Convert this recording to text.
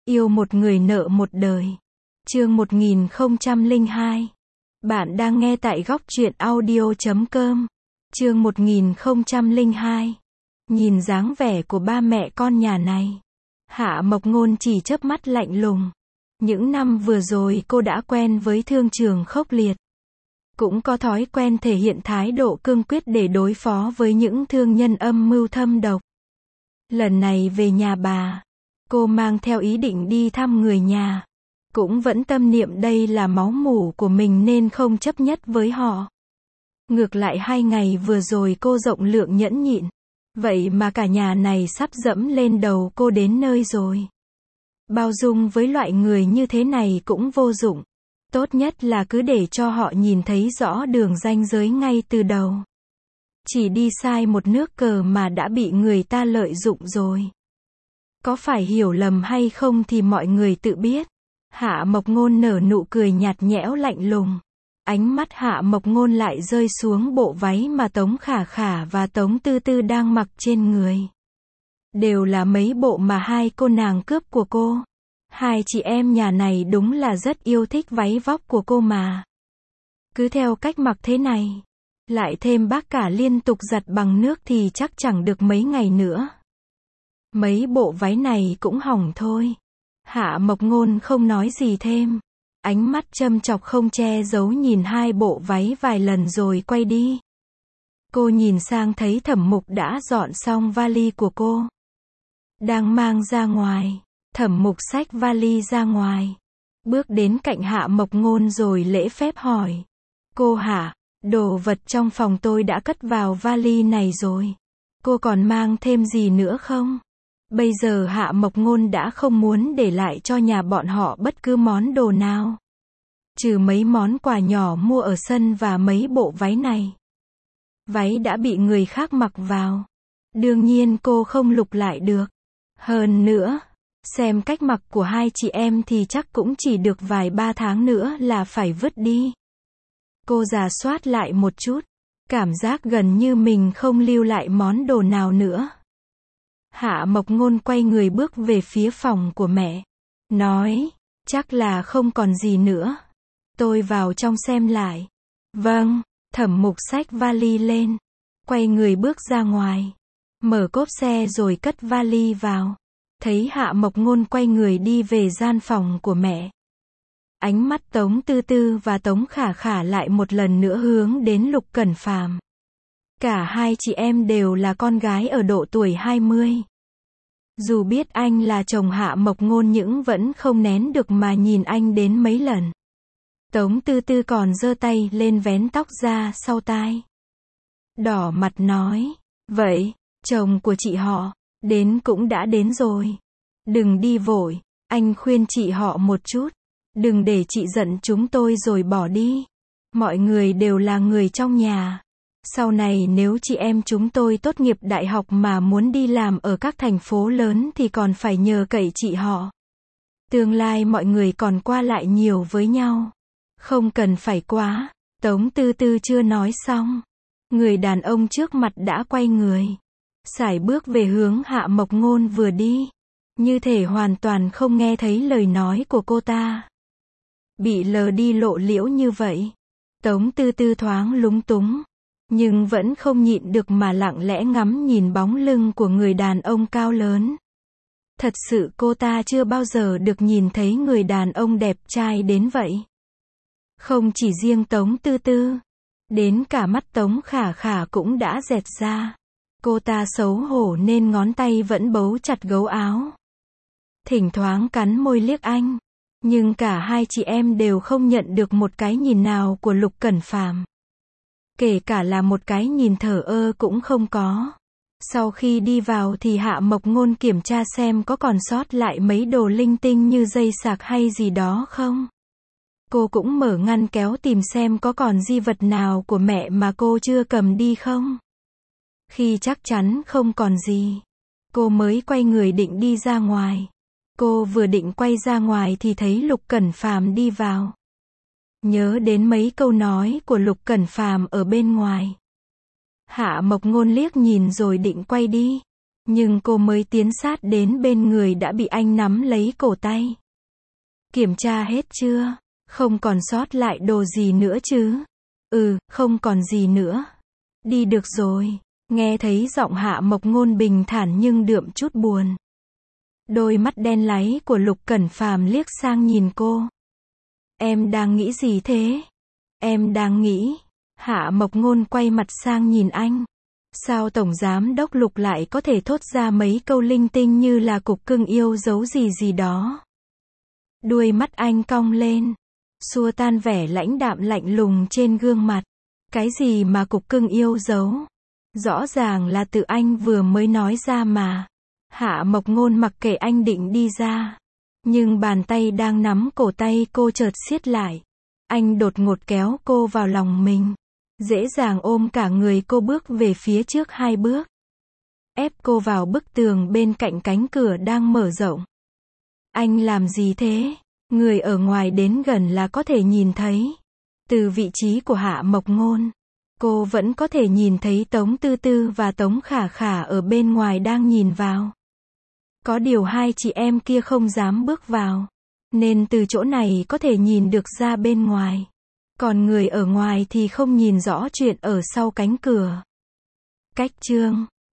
Yêu một người nợ một đời. Chương 1002. Bạn đang nghe tại góc truyện audio.com. Chương 1002. Nhìn dáng vẻ của ba mẹ con nhà này, Hạ Mộc Ngôn chỉ chớp mắt lạnh lùng. Những năm vừa rồi cô đã quen với thương trường khốc liệt, cũng có thói quen thể hiện thái độ cương quyết để đối phó với những thương nhân âm mưu thâm độc. Lần này về nhà bà, cô mang theo ý định đi thăm người nhà, cũng vẫn tâm niệm đây là máu mủ của mình nên không chấp nhất với họ. Ngược lại 2 ngày vừa rồi cô rộng lượng nhẫn nhịn, vậy mà cả nhà này sắp dẫm lên đầu cô đến nơi rồi. Bao dung với loại người như thế này cũng vô dụng. Tốt nhất là cứ để cho họ nhìn thấy rõ đường ranh giới ngay từ đầu. Chỉ đi sai một nước cờ mà đã bị người ta lợi dụng rồi. Có phải hiểu lầm hay không thì mọi người tự biết. Hạ Mộc Ngôn nở nụ cười nhạt nhẽo lạnh lùng. Ánh mắt Hạ Mộc Ngôn lại rơi xuống bộ váy mà Tống Khả Khả và Tống Tư Tư đang mặc trên người. Đều là mấy bộ mà hai cô nàng cướp của cô. Hai chị em nhà này đúng là rất yêu thích váy vóc của cô mà. Cứ theo cách mặc thế này, lại thêm bác cả liên tục giặt bằng nước thì chắc chẳng được mấy ngày nữa. Mấy bộ váy này cũng hỏng thôi. Hạ Mộc Ngôn không nói gì thêm. Ánh mắt châm chọc không che giấu nhìn hai bộ váy vài lần rồi quay đi. Cô nhìn sang thấy Thẩm Mục đã dọn xong vali của cô, đang mang ra ngoài. Thẩm Mục xách vali ra ngoài, bước đến cạnh Hạ Mộc Ngôn rồi lễ phép hỏi. Cô Hạ, đồ vật trong phòng tôi đã cất vào vali này rồi. Cô còn mang thêm gì nữa không? Bây giờ Hạ Mộc Ngôn đã không muốn để lại cho nhà bọn họ bất cứ món đồ nào, trừ mấy món quà nhỏ mua ở sân và mấy bộ váy này. Váy đã bị người khác mặc vào, đương nhiên cô không lục lại được. Hơn nữa, xem cách mặc của hai chị em thì chắc cũng chỉ được vài 3 tháng nữa là phải vứt đi. Cô rà soát lại một chút, cảm giác gần như mình không lưu lại món đồ nào nữa. Hạ Mộc Ngôn quay người bước về phía phòng của mẹ, nói, chắc là không còn gì nữa. Tôi vào trong xem lại. Vâng. Thẩm Mục xách vali lên, quay người bước ra ngoài, mở cốp xe rồi cất vali vào. Thấy Hạ Mộc Ngôn quay người đi về gian phòng của mẹ, ánh mắt Tống Tư Tư và Tống Khả Khả lại một lần nữa hướng đến Lục Cẩn Phàm. Cả hai chị em đều là con gái ở độ tuổi 20. Dù biết anh là chồng Hạ Mộc Ngôn nhưng vẫn không nén được mà nhìn anh đến mấy lần. Tống Tư Tư còn giơ tay lên vén tóc ra sau tai, đỏ mặt nói, vậy, chồng của chị họ, đến cũng đã đến rồi. Đừng đi vội, anh khuyên chị họ một chút. Đừng để chị giận chúng tôi rồi bỏ đi. Mọi người đều là người trong nhà. Sau này nếu chị em chúng tôi tốt nghiệp đại học mà muốn đi làm ở các thành phố lớn thì còn phải nhờ cậy chị họ. Tương lai mọi người còn qua lại nhiều với nhau. Không cần phải quá. Tống Tư Tư chưa nói xong, người đàn ông trước mặt đã quay người, sải bước về hướng Hạ Mộc Ngôn vừa đi, như thể hoàn toàn không nghe thấy lời nói của cô ta. Bị lờ đi lộ liễu như vậy, Tống Tư Tư thoáng lúng túng, nhưng vẫn không nhịn được mà lặng lẽ ngắm nhìn bóng lưng của người đàn ông cao lớn. Thật sự cô ta chưa bao giờ được nhìn thấy người đàn ông đẹp trai đến vậy. Không chỉ riêng Tống Tư Tư, đến cả mắt Tống Khả Khả cũng đã dẹt ra. Cô ta xấu hổ nên ngón tay vẫn bấu chặt gấu áo, thỉnh thoảng cắn môi liếc anh, nhưng cả hai chị em đều không nhận được một cái nhìn nào của Lục Cẩn Phàm. Kể cả là một cái nhìn thờ ơ cũng không có. Sau khi đi vào thì Hạ Mộc Ngôn kiểm tra xem có còn sót lại mấy đồ linh tinh như dây sạc hay gì đó không. Cô cũng mở ngăn kéo tìm xem có còn di vật nào của mẹ mà cô chưa cầm đi không. Khi chắc chắn không còn gì, cô mới quay người định đi ra ngoài. Cô vừa định quay ra ngoài thì thấy Lục Cẩn Phàm đi vào. Nhớ đến mấy câu nói của Lục Cẩn Phàm ở bên ngoài, Hạ Mộc Ngôn liếc nhìn rồi định quay đi. Nhưng cô mới tiến sát đến bên người đã bị anh nắm lấy cổ tay. Kiểm tra hết chưa? Không còn sót lại đồ gì nữa chứ? Ừ, không còn gì nữa. Đi được rồi. Nghe thấy giọng Hạ Mộc Ngôn bình thản nhưng đượm chút buồn. Đôi mắt đen láy của Lục Cẩn Phàm liếc sang nhìn cô. Em đang nghĩ gì thế? Em đang nghĩ. Hạ Mộc Ngôn quay mặt sang nhìn anh. Sao Tổng Giám Đốc Lục lại có thể thốt ra mấy câu linh tinh như là cục cưng yêu dấu gì gì đó? Đuôi mắt anh cong lên, xua tan vẻ lãnh đạm lạnh lùng trên gương mặt. Cái gì mà cục cưng yêu dấu? Rõ ràng là tự anh vừa mới nói ra mà. Hạ Mộc Ngôn mặc kệ anh định đi ra. Nhưng bàn tay đang nắm cổ tay cô chợt siết lại. Anh đột ngột kéo cô vào lòng mình. Dễ dàng ôm cả người cô bước về phía trước 2 bước. Ép cô vào bức tường bên cạnh cánh cửa đang mở rộng. Anh làm gì thế? Người ở ngoài đến gần là có thể nhìn thấy. Từ vị trí của Hạ Mộc Ngôn, cô vẫn có thể nhìn thấy Tống Tư Tư và Tống Khả Khả ở bên ngoài đang nhìn vào. Có điều hai chị em kia không dám bước vào, nên từ chỗ này có thể nhìn được ra bên ngoài. Còn người ở ngoài thì không nhìn rõ chuyện ở sau cánh cửa. Cách chương